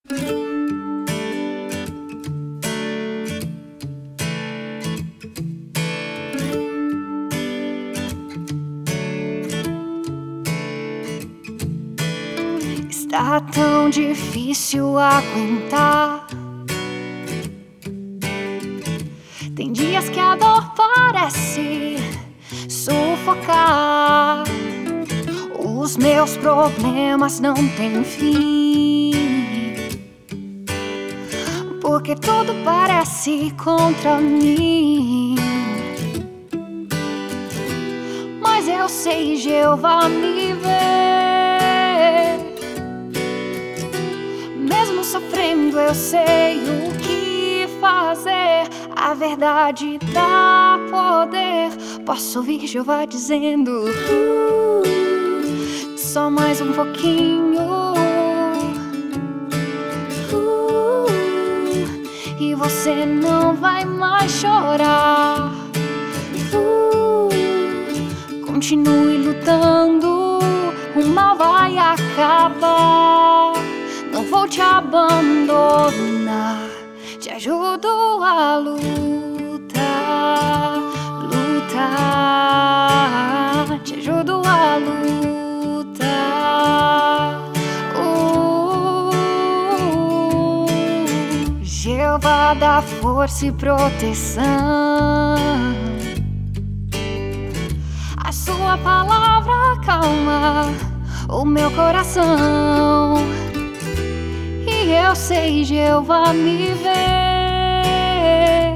Está tão difícil aguentar. Tem dias que a dor parece sufocar. Os meus problemas não têm fim, porque tudo parece contra mim. Mas eu sei, Jeová me vê. Mesmo sofrendo, eu sei o que fazer. A verdade dá poder. Posso ouvir Jeová dizendo: só mais um pouquinho, e você não vai mais chorar. Continue lutando, o mal vai acabar. Não vou te abandonar, te ajudo a lutar, lutar, te ajudo a lutar. Jeová dá força e proteção. A sua palavra acalma o meu coração. E eu sei, Jeová me vê.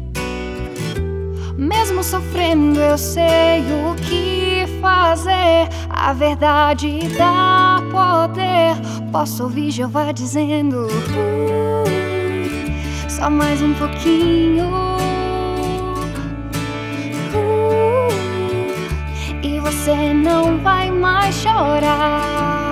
Mesmo sofrendo, eu sei o que fazer. A verdade dá poder. Posso ouvir Jeová dizendo: só mais um pouquinho, e você não vai mais chorar.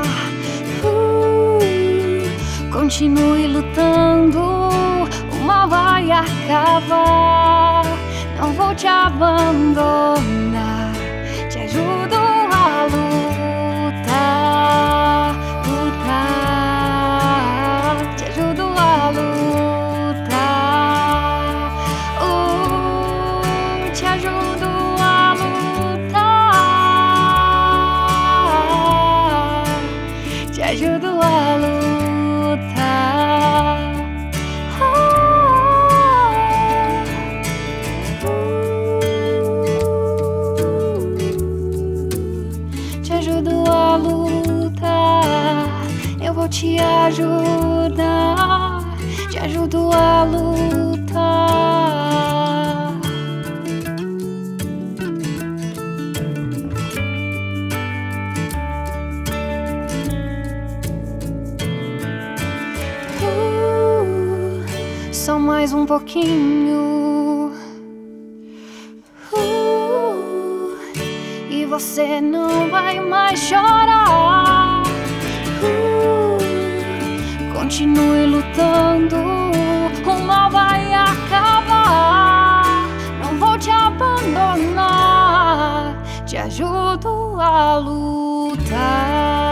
Continue lutando, o mal vai acabar. Não vou te abandonar, te ajudo a lutar, lutar, te ajudo a lutar, te ajudo a lutar, te ajudo a lutar. Te ajudo a lutar, eu vou te ajudar, te ajudo a lutar. Só mais um pouquinho, e você não vai mais chorar. Continue lutando, o mal vai acabar. Não vou te abandonar, te ajudo a lutar.